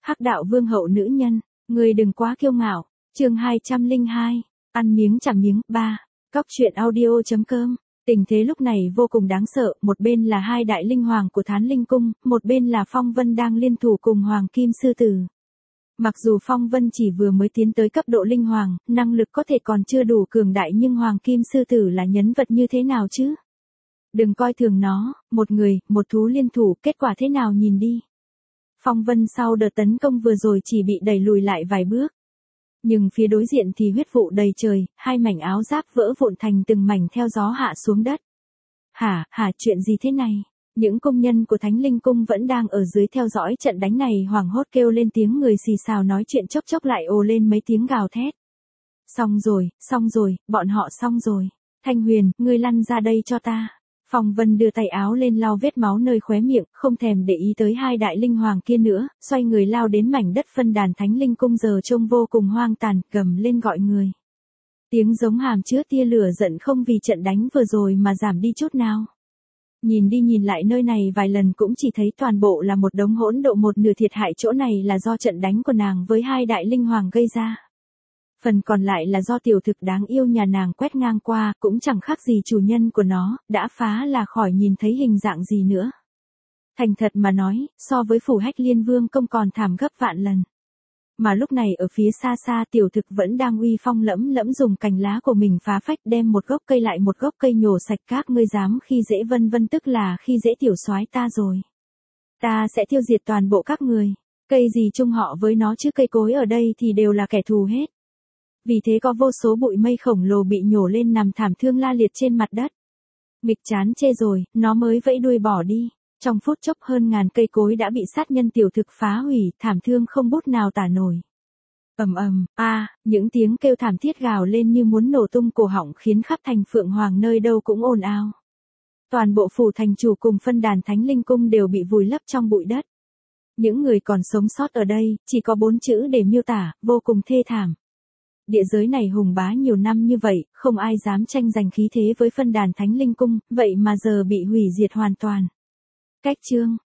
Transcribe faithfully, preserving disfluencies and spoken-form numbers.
Hắc đạo vương hậu nữ nhân, người đừng quá kiêu ngạo. Chương hai trăm lẻ hai, ăn miếng trả miếng. Ba. Cóc truyện audio.com. Tình thế lúc này vô cùng đáng sợ, một bên là hai đại linh hoàng của Thán Linh cung, một bên là Phong Vân đang liên thủ cùng Hoàng Kim Sư Tử. Mặc dù Phong Vân chỉ vừa mới tiến tới cấp độ linh hoàng, năng lực có thể còn chưa đủ cường đại, nhưng Hoàng Kim Sư Tử là nhân vật như thế nào chứ? Đừng coi thường nó, một người, một thú liên thủ, kết quả thế nào nhìn đi. Phong Vân sau đợt tấn công vừa rồi chỉ bị đẩy lùi lại vài bước. Nhưng phía đối diện thì huyết vụ đầy trời, hai mảnh áo giáp vỡ vụn thành từng mảnh theo gió hạ xuống đất. Hả, hả, chuyện gì thế này? Những công nhân của Thánh Linh cung vẫn đang ở dưới theo dõi trận đánh này hoảng hốt kêu lên, tiếng người xì xào nói chuyện chốc chốc lại ồ lên mấy tiếng gào thét. Xong rồi, xong rồi, bọn họ xong rồi. Thanh Huyền, ngươi lăn ra đây cho ta. Phong Vân đưa tay áo lên lau vết máu nơi khóe miệng, không thèm để ý tới hai đại linh hoàng kia nữa, xoay người lao đến mảnh đất phân đàn Thánh Linh cung giờ trông vô cùng hoang tàn, gầm lên gọi người. Tiếng giống hàm chứa tia lửa giận không vì trận đánh vừa rồi mà giảm đi chút nào. Nhìn đi nhìn lại nơi này vài lần cũng chỉ thấy toàn bộ là một đống hỗn độn, một nửa thiệt hại chỗ này là do trận đánh của nàng với hai đại linh hoàng gây ra. Phần còn lại là do tiểu thực đáng yêu nhà nàng quét ngang qua, cũng chẳng khác gì chủ nhân của nó, đã phá là khỏi nhìn thấy hình dạng gì nữa. Thành thật mà nói, so với phủ Hách Liên Vương công còn thảm gấp vạn lần. Mà lúc này ở phía xa xa tiểu thực vẫn đang uy phong lẫm lẫm dùng cành lá của mình phá phách đem một gốc cây lại một gốc cây nhổ sạch. Các ngươi dám khi dễ Vân Vân tức là khi dễ tiểu soái ta rồi. Ta sẽ tiêu diệt toàn bộ các người. Cây gì chung họ với nó chứ, cây cối ở đây thì đều là kẻ thù hết. Vì thế có vô số bụi mây khổng lồ bị nhổ lên nằm thảm thương la liệt trên mặt đất. Nghịch chán chê rồi, nó mới vẫy đuôi bỏ đi. Trong phút chốc hơn ngàn cây cối đã bị sát nhân tiểu thực phá hủy, thảm thương không bút nào tả nổi. Ầm ầm, a, những tiếng kêu thảm thiết gào lên như muốn nổ tung cổ họng khiến khắp thành Phượng Hoàng nơi đâu cũng ồn ào. Toàn bộ phủ thành chủ cùng phân đàn Thánh Linh cung đều bị vùi lấp trong bụi đất. Những người còn sống sót ở đây, chỉ có bốn chữ để miêu tả, vô cùng thê thảm. Địa giới này hùng bá nhiều năm như vậy, không ai dám tranh giành khí thế với phân đàn Thánh Linh cung, vậy mà giờ bị hủy diệt hoàn toàn. Cách chương,